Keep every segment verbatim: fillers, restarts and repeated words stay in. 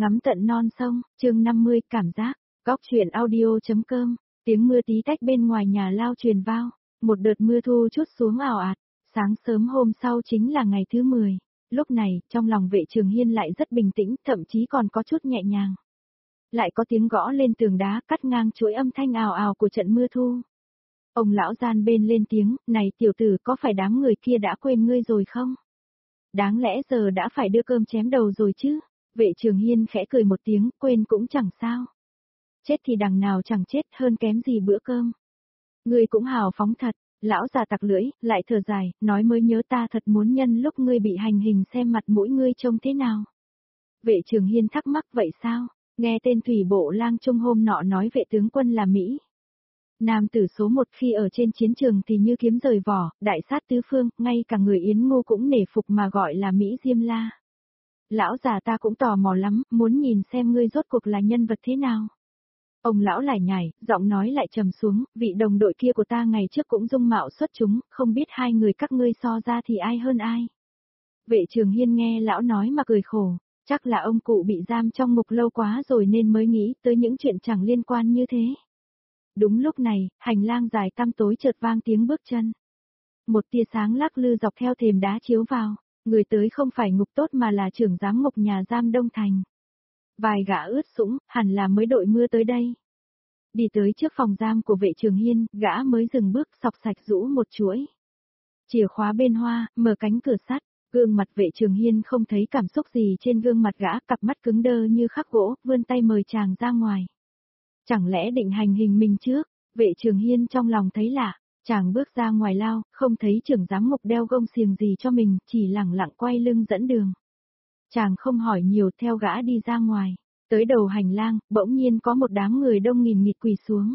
Ngắm tận non sông, chương năm mươi, cảm giác. Góc truyện audio.com, tiếng mưa tí tách bên ngoài nhà lao truyền vào, một đợt mưa thu trút xuống ào ạt, sáng sớm hôm sau chính là ngày thứ mười, lúc này, trong lòng Vệ Trường Hiên lại rất bình tĩnh, thậm chí còn có chút nhẹ nhàng. Lại có tiếng gõ lên tường đá cắt ngang chuỗi âm thanh ào ào của trận mưa thu. Ông lão gian bên lên tiếng, này tiểu tử có phải đám người kia đã quên ngươi rồi không? Đáng lẽ giờ đã phải đưa cơm chém đầu rồi chứ? Vệ Trường Hiên khẽ cười một tiếng, quên cũng chẳng sao. Chết thì đằng nào chẳng chết hơn kém gì bữa cơm. Ngươi cũng hào phóng thật, lão già tặc lưỡi, lại thở dài, nói mới nhớ ta thật muốn nhân lúc ngươi bị hành hình xem mặt mũi ngươi trông thế nào. Vệ Trường Hiên thắc mắc vậy sao, nghe tên thủy bộ lang trung hôm nọ nói vệ tướng quân là Mỹ. Nam tử số một khi ở trên chiến trường thì như kiếm rời vỏ, đại sát tứ phương, ngay cả người Yến Ngô cũng nể phục mà gọi là Mỹ Diêm La. Lão già ta cũng tò mò lắm, muốn nhìn xem ngươi rốt cuộc là nhân vật thế nào. Ông lão lải nhải, giọng nói lại trầm xuống, vị đồng đội kia của ta ngày trước cũng dung mạo xuất chúng, không biết hai người các ngươi so ra thì ai hơn ai. Vệ Trường Hiên nghe lão nói mà cười khổ, chắc là ông cụ bị giam trong ngục lâu quá rồi nên mới nghĩ tới những chuyện chẳng liên quan như thế. Đúng lúc này, hành lang dài tăm tối chợt vang tiếng bước chân. Một tia sáng lắc lư dọc theo thềm đá chiếu vào, người tới không phải ngục tốt mà là trưởng giám ngục nhà giam Đông Thành. Vài gã ướt sũng, hẳn là mới đội mưa tới đây. Đi tới trước phòng giam của Vệ Trường Hiên, gã mới dừng bước sọc sạch rũ một chuỗi. Chìa khóa bên hoa, mở cánh cửa sắt, gương mặt Vệ Trường Hiên không thấy cảm xúc gì trên gương mặt gã, cặp mắt cứng đơ như khắc gỗ, vươn tay mời chàng ra ngoài. Chẳng lẽ định hành hình mình trước? Vệ Trường Hiên trong lòng thấy lạ, chàng bước ra ngoài lao, không thấy trưởng giám ngục đeo gông xiềng gì cho mình, chỉ lẳng lặng quay lưng dẫn đường. Chàng không hỏi nhiều, theo gã đi ra ngoài, tới đầu hành lang, bỗng nhiên có một đám người đông nghìn nghịt quỳ xuống.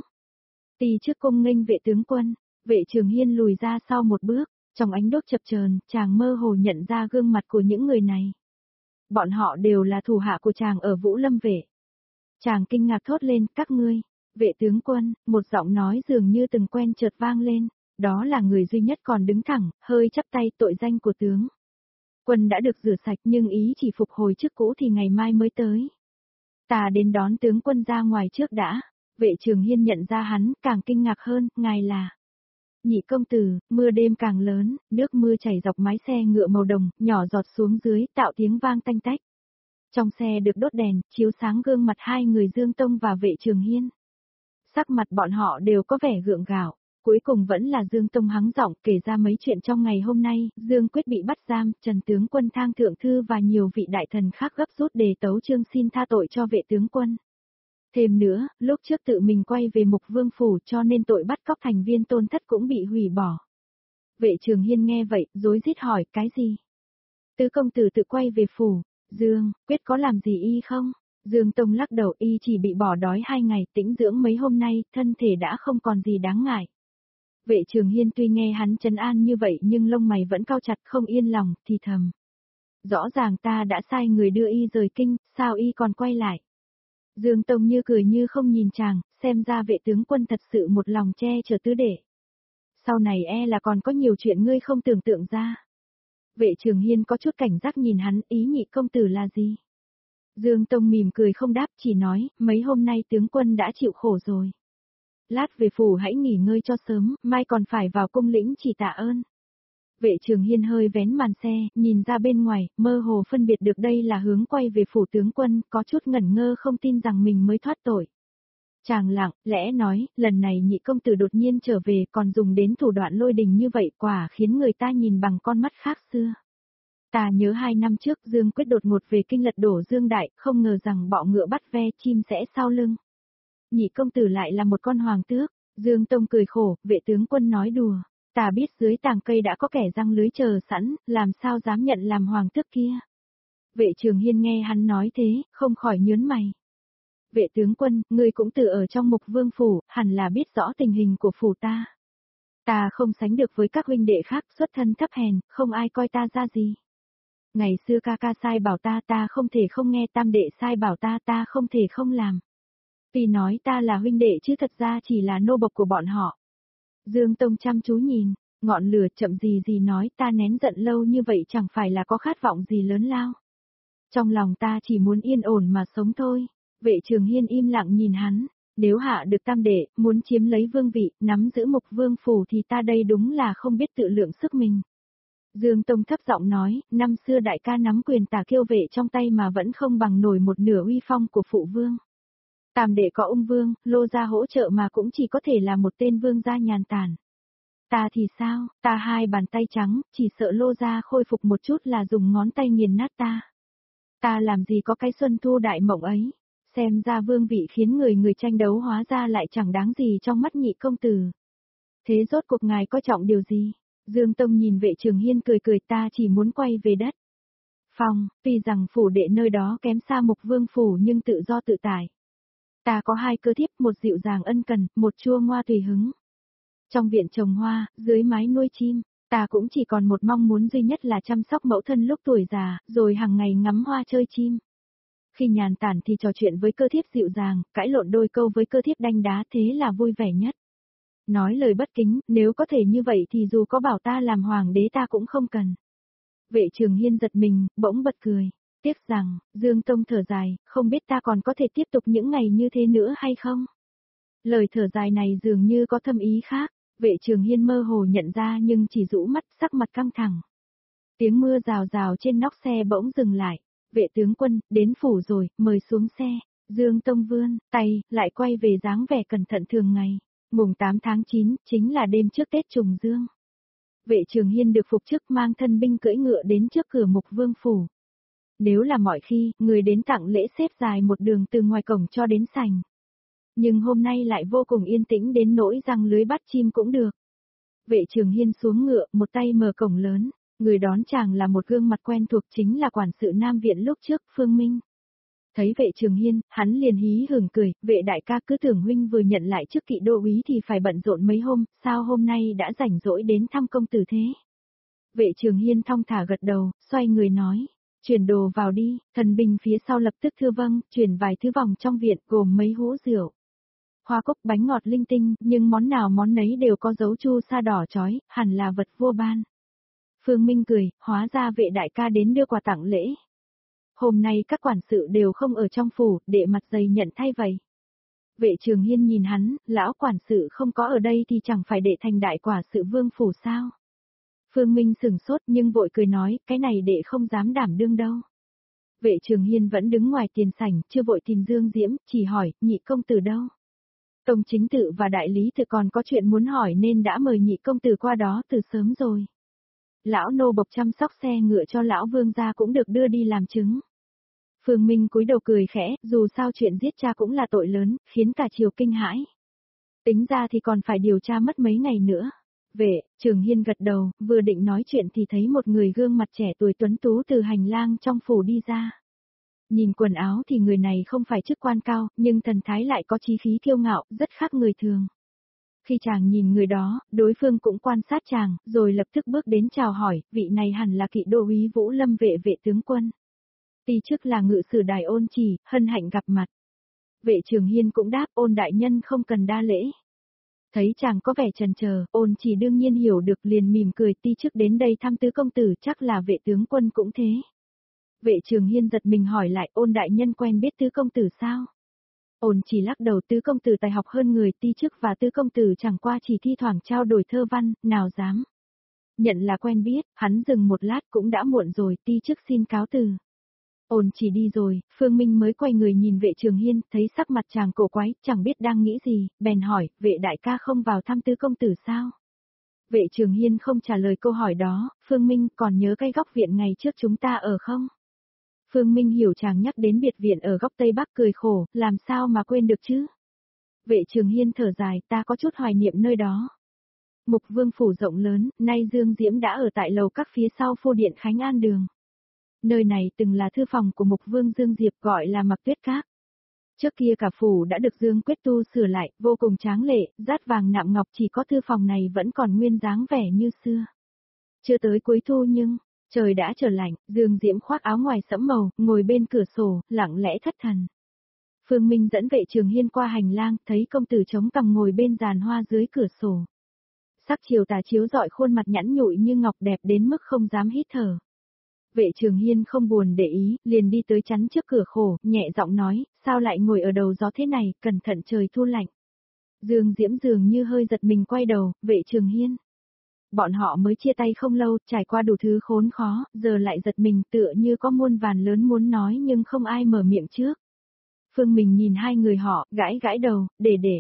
Tì trước cung nghênh vệ tướng quân, Vệ Trường Hiên lùi ra sau một bước, trong ánh đốt chập chờn, chàng mơ hồ nhận ra gương mặt của những người này. Bọn họ đều là thủ hạ của chàng ở Vũ Lâm Vệ. Chàng kinh ngạc thốt lên, các ngươi, Vệ tướng quân, một giọng nói dường như từng quen chợt vang lên, đó là người duy nhất còn đứng thẳng, hơi chắp tay, tội danh của tướng quân đã được rửa sạch nhưng ý chỉ phục hồi chức cũ thì ngày mai mới tới. Ta đến đón tướng quân ra ngoài trước đã. Vệ Trường Hiên nhận ra hắn, càng kinh ngạc hơn, ngài là Nhị công tử. Mưa đêm càng lớn, nước mưa chảy dọc mái xe ngựa màu đồng, nhỏ giọt xuống dưới, tạo tiếng vang tanh tách. Trong xe được đốt đèn, chiếu sáng gương mặt hai người Dương Tông và Vệ Trường Hiên. Sắc mặt bọn họ đều có vẻ gượng gạo, cuối cùng vẫn là Dương Tông hắng giọng kể ra mấy chuyện trong ngày hôm nay. Dương Quyết bị bắt giam, Trần tướng quân Thang thượng thư và nhiều vị đại thần khác gấp rút đề tấu chương xin tha tội cho Vệ tướng quân. Thêm nữa, lúc trước tự mình quay về Mục Vương phủ cho nên tội bắt cóc thành viên Tôn Thất cũng bị hủy bỏ. Vệ Trường Hiên nghe vậy, rối rít hỏi, cái gì? Tứ công tử tự quay về phủ, Dương Quyết có làm gì y không? Dương Tông lắc đầu, y chỉ bị bỏ đói hai ngày, tĩnh dưỡng mấy hôm nay, thân thể đã không còn gì đáng ngại. Vệ Trường Hiên tuy nghe hắn trấn an như vậy nhưng lông mày vẫn cau chặt, không yên lòng, thì thầm. Rõ ràng ta đã sai người đưa y rời kinh, sao y còn quay lại? Dương Tông như cười như không nhìn chàng, xem ra Vệ tướng quân thật sự một lòng che chở tứ đệ. Sau này e là còn có nhiều chuyện ngươi không tưởng tượng ra. Vệ Trường Hiên có chút cảnh giác nhìn hắn, ý nhị công tử là gì? Dương Tông mỉm cười không đáp, chỉ nói, mấy hôm nay tướng quân đã chịu khổ rồi. Lát về phủ hãy nghỉ ngơi cho sớm, mai còn phải vào cung lĩnh chỉ tạ ơn. Vệ Trường Hiên hơi vén màn xe, nhìn ra bên ngoài, mơ hồ phân biệt được đây là hướng quay về phủ tướng quân, có chút ngẩn ngơ không tin rằng mình mới thoát tội. Chàng lặng, lẽ nói, lần này nhị công tử đột nhiên trở về còn dùng đến thủ đoạn lôi đình như vậy, quả khiến người ta nhìn bằng con mắt khác xưa. Ta nhớ hai năm trước Dương Quyết đột ngột về kinh lật đổ Dương Đại, không ngờ rằng bọ ngựa bắt ve chim sẽ sau lưng. Nhị công tử lại là một con hoàng tước. Dương Tông cười khổ, Vệ tướng quân nói đùa, ta biết dưới tàng cây đã có kẻ răng lưới chờ sẵn, làm sao dám nhận làm hoàng tước kia. Vệ Trường Hiên nghe hắn nói thế, không khỏi nhớn mày. Vệ tướng quân, ngươi cũng tự ở trong Mục Vương phủ, hẳn là biết rõ tình hình của phủ ta. Ta không sánh được với các huynh đệ khác, xuất thân thấp hèn, không ai coi ta ra gì. Ngày xưa ca ca sai bảo ta, ta không thể không nghe, tam đệ sai bảo ta, ta không thể không làm. Tuy nói ta là huynh đệ chứ thật ra chỉ là nô bộc của bọn họ. Dương Tông chăm chú nhìn, ngọn lửa chậm gì gì nói, ta nén giận lâu như vậy chẳng phải là có khát vọng gì lớn lao. Trong lòng ta chỉ muốn yên ổn mà sống thôi. Vệ Trường Hiên im lặng nhìn hắn. Nếu hạ được tam đệ, muốn chiếm lấy vương vị, nắm giữ Mục Vương phủ thì ta đây đúng là không biết tự lượng sức mình. Dương Tông thấp giọng nói, năm xưa đại ca nắm quyền tả kiêu vệ trong tay mà vẫn không bằng nổi một nửa uy phong của phụ vương. Tam đệ có ung vương, Lô gia hỗ trợ mà cũng chỉ có thể là một tên vương gia nhàn tản. Ta thì sao, ta hai bàn tay trắng, chỉ sợ Lô gia khôi phục một chút là dùng ngón tay nghiền nát ta. Ta làm gì có cái xuân thu đại mộng ấy. Xem ra vương vị khiến người người tranh đấu hóa ra lại chẳng đáng gì trong mắt nhị công tử. Thế rốt cuộc ngài coi trọng điều gì? Dương Tông nhìn Vệ Trường Hiên cười cười, ta chỉ muốn quay về đất. Phòng, tuy rằng phủ đệ nơi đó kém xa Mục Vương phủ nhưng tự do tự tại. Ta có hai cơ thiếp, một dịu dàng ân cần, một chua ngoa tùy hứng. Trong viện trồng hoa, dưới mái nuôi chim, ta cũng chỉ còn một mong muốn duy nhất là chăm sóc mẫu thân lúc tuổi già, rồi hàng ngày ngắm hoa chơi chim. Khi nhàn tản thì trò chuyện với cơ thiếp dịu dàng, cãi lộn đôi câu với cơ thiếp đanh đá, thế là vui vẻ nhất. Nói lời bất kính, nếu có thể như vậy thì dù có bảo ta làm hoàng đế ta cũng không cần. Vệ Trường Hiên giật mình, bỗng bật cười. Tiếc rằng, Dương Tông thở dài, không biết ta còn có thể tiếp tục những ngày như thế nữa hay không? Lời thở dài này dường như có thâm ý khác, Vệ Trường Hiên mơ hồ nhận ra nhưng chỉ rũ mắt, sắc mặt căng thẳng. Tiếng mưa rào rào trên nóc xe bỗng dừng lại. Vệ tướng quân, đến phủ rồi, mời xuống xe. Dương Tông vươn tay, lại quay về dáng vẻ cẩn thận thường ngày. Mùng tám tháng chín, chính là đêm trước Tết Trùng Dương. Vệ Trường Hiên được phục chức mang thân binh cưỡi ngựa đến trước cửa Mục Vương phủ. Nếu là mọi khi, người đến tặng lễ xếp dài một đường từ ngoài cổng cho đến sảnh. Nhưng hôm nay lại vô cùng yên tĩnh đến nỗi răng lưới bắt chim cũng được. Vệ Trường Hiên xuống ngựa, một tay mở cổng lớn. Người đón chàng là một gương mặt quen thuộc, chính là quản sự Nam Viện lúc trước, Phương Minh. Thấy Vệ Trường Hiên, hắn liền hí hưởng cười, Vệ đại ca cứ tưởng huynh vừa nhận lại chức kỵ đô úy thì phải bận rộn mấy hôm, sao hôm nay đã rảnh rỗi đến thăm công tử thế? Vệ Trường Hiên thong thả gật đầu, xoay người nói, chuyển đồ vào đi, thần binh phía sau lập tức thưa vâng, chuyển vài thứ vòng trong viện gồm mấy hũ rượu. Hoa cốc bánh ngọt linh tinh, nhưng món nào món nấy đều có dấu chu sa đỏ chói, hẳn là vật vua ban. Phương Minh cười, hóa ra Vệ đại ca đến đưa quà tặng lễ. Hôm nay các quản sự đều không ở trong phủ, để mặt dày nhận thay vậy. Vệ Trường Hiên nhìn hắn, lão quản sự không có ở đây thì chẳng phải đệ thành đại quả sự vương phủ sao. Phương Minh sửng sốt nhưng vội cười nói, cái này đệ không dám đảm đương đâu. Vệ Trường Hiên vẫn đứng ngoài tiền sảnh, chưa vội tìm Dương Diễm, chỉ hỏi, nhị công tử đâu? Tông chính tự và đại lý tự còn có chuyện muốn hỏi nên đã mời nhị công tử qua đó từ sớm rồi. Lão nô bộc chăm sóc xe ngựa cho lão vương gia cũng được đưa đi làm chứng. Phương Minh cúi đầu cười khẽ, dù sao chuyện giết cha cũng là tội lớn, khiến cả triều kinh hãi. Tính ra thì còn phải điều tra mất mấy ngày nữa. Vệ Trường Hiên gật đầu, vừa định nói chuyện thì thấy một người gương mặt trẻ tuổi tuấn tú từ hành lang trong phủ đi ra. Nhìn quần áo thì người này không phải chức quan cao, nhưng thần thái lại có chí khí kiêu ngạo, rất khác người thường. Khi chàng nhìn người đó, đối phương cũng quan sát chàng, rồi lập tức bước đến chào hỏi, vị này hẳn là kỵ đô úy Vũ Lâm vệ vệ tướng quân. Ti chức là ngự sử đài Ôn Chỉ, hân hạnh gặp mặt. Vệ Trường Hiên cũng đáp, Ôn đại nhân không cần đa lễ. Thấy chàng có vẻ chần chờ, Ôn Chỉ đương nhiên hiểu được, liền mỉm cười, ti chức đến đây thăm tứ công tử, chắc là vệ tướng quân cũng thế. Vệ Trường Hiên giật mình hỏi lại, Ôn đại nhân quen biết tứ công tử sao? Ôn Chỉ lắc đầu, tứ công tử tài học hơn người, ti chức và tứ công tử chẳng qua chỉ thi thoảng trao đổi thơ văn, nào dám. Nhận là quen biết, hắn dừng một lát, cũng đã muộn rồi, ti chức xin cáo từ. Ôn Chỉ đi rồi, Phương Minh mới quay người nhìn Vệ Trường Hiên, thấy sắc mặt chàng cổ quái, chẳng biết đang nghĩ gì, bèn hỏi, vệ đại ca không vào thăm tứ công tử sao? Vệ Trường Hiên không trả lời câu hỏi đó, Phương Minh còn nhớ cái góc viện ngày trước chúng ta ở không? Phương Minh hiểu chàng nhắc đến biệt viện ở góc Tây Bắc, cười khổ, làm sao mà quên được chứ? Vệ Trường Hiên thở dài, ta có chút hoài niệm nơi đó. Mục Vương phủ rộng lớn, nay Dương Diễm đã ở tại lầu các phía sau Phu điện Khánh An đường. Nơi này từng là thư phòng của Mục Vương Dương Diệp, gọi là Mặc Tuyết Các. Trước kia cả phủ đã được Dương Quyết tu sửa lại, vô cùng tráng lệ, dát vàng nạm ngọc, chỉ có thư phòng này vẫn còn nguyên dáng vẻ như xưa. Chưa tới cuối thu nhưng, trời đã trở lạnh, Dương Diễm khoác áo ngoài sẫm màu, ngồi bên cửa sổ, lặng lẽ thất thần. Phương Minh dẫn Vệ Trường Hiên qua hành lang, thấy công tử chống cằm ngồi bên giàn hoa dưới cửa sổ. Sắc chiều tà chiếu rọi khuôn mặt nhẵn nhụi như ngọc, đẹp đến mức không dám hít thở. Vệ Trường Hiên không buồn để ý, liền đi tới chắn trước cửa khổ, nhẹ giọng nói, sao lại ngồi ở đầu gió thế này, cẩn thận trời thu lạnh. Dương Diễm dường như hơi giật mình quay đầu, Vệ Trường Hiên. Bọn họ mới chia tay không lâu, trải qua đủ thứ khốn khó, giờ lại giật mình tựa như có muôn vàn lớn muốn nói nhưng không ai mở miệng trước. Phương Mình nhìn hai người họ, gãi gãi đầu, để để.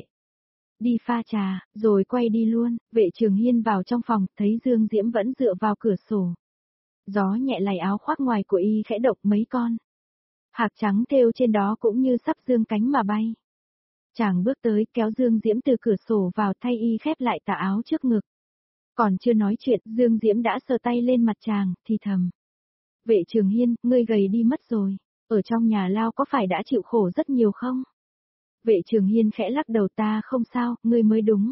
Đi pha trà, rồi quay đi luôn, Vệ Trường Hiên vào trong phòng, thấy Dương Diễm vẫn dựa vào cửa sổ. Gió nhẹ lay áo khoác ngoài của y khẽ động mấy con. Hạc trắng thêu trên đó cũng như sắp dương cánh mà bay. Chàng bước tới kéo Dương Diễm từ cửa sổ vào thay y khép lại tà áo trước ngực. Còn chưa nói chuyện, Dương Diễm đã sờ tay lên mặt chàng, thì thầm. Vệ Trường Hiên, ngươi gầy đi mất rồi, ở trong nhà lao có phải đã chịu khổ rất nhiều không? Vệ Trường Hiên khẽ lắc đầu, ta không sao, ngươi mới đúng.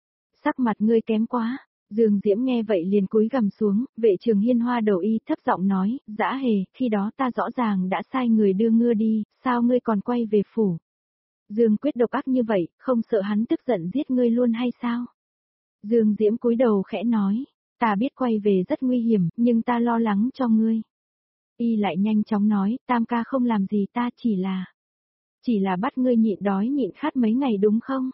Sắc mặt ngươi kém quá. Dương Diễm nghe vậy liền cúi gằm xuống, Vệ Trường Hiên hoa đầu y thấp giọng nói, dã hề, khi đó ta rõ ràng đã sai người đưa ngươi đi, sao ngươi còn quay về phủ? Dương Quyết độc ác như vậy, không sợ hắn tức giận giết ngươi luôn hay sao? Dương Diễm cúi đầu khẽ nói, ta biết quay về rất nguy hiểm, nhưng ta lo lắng cho ngươi. Y lại nhanh chóng nói, Tam ca không làm gì ta, chỉ là... Chỉ là bắt ngươi nhịn đói nhịn khát mấy ngày đúng không?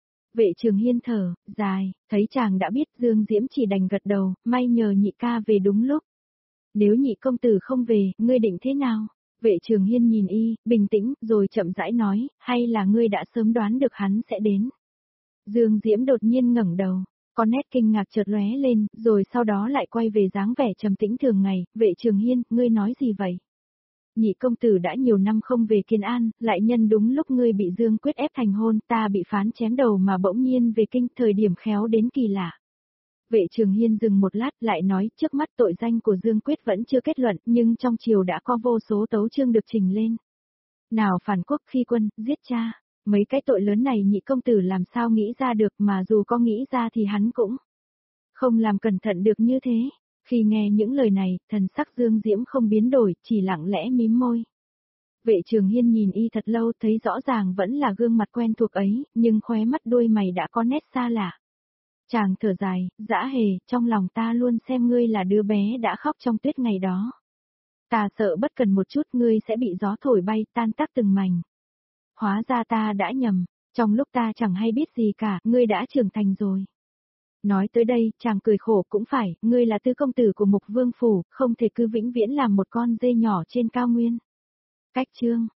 Vệ Trường Hiên thở, dài, thấy chàng đã biết, Dương Diễm chỉ đành gật đầu, may nhờ nhị ca về đúng lúc. Nếu nhị công tử không về, ngươi định thế nào? Vệ Trường Hiên nhìn y, bình tĩnh, rồi chậm rãi nói, hay là ngươi đã sớm đoán được hắn sẽ đến? Dương Diễm đột nhiên ngẩng đầu, có nét kinh ngạc chợt lóe lên, rồi sau đó lại quay về dáng vẻ trầm tĩnh thường ngày, Vệ Trường Hiên, ngươi nói gì vậy? Nhị công tử đã nhiều năm không về Kiên An, lại nhân đúng lúc ngươi bị Dương Quyết ép thành hôn, ta bị phán chém đầu mà bỗng nhiên về kinh, thời điểm khéo đến kỳ lạ. Vệ Trường Hiên dừng một lát lại nói, trước mắt tội danh của Dương Quyết vẫn chưa kết luận, nhưng trong triều đã có vô số tấu chương được trình lên. Nào phản quốc khi quân, giết cha, mấy cái tội lớn này nhị công tử làm sao nghĩ ra được, mà dù có nghĩ ra thì hắn cũng không làm cẩn thận được như thế. Khi nghe những lời này, thần sắc Dương Diễm không biến đổi, chỉ lặng lẽ mím môi. Vệ Trường Hiên nhìn y thật lâu, thấy rõ ràng vẫn là gương mặt quen thuộc ấy, nhưng khóe mắt đuôi mày đã có nét xa lạ. Chàng thở dài, dã hề, trong lòng ta luôn xem ngươi là đứa bé đã khóc trong tuyết ngày đó. Ta sợ bất cần một chút ngươi sẽ bị gió thổi bay tan tác từng mảnh. Hóa ra ta đã nhầm, trong lúc ta chẳng hay biết gì cả, ngươi đã trưởng thành rồi. Nói tới đây, chàng cười khổ, cũng phải, ngươi là tư công tử của Mục Vương Phủ, không thể cứ vĩnh viễn làm một con dê nhỏ trên cao nguyên. Cách chương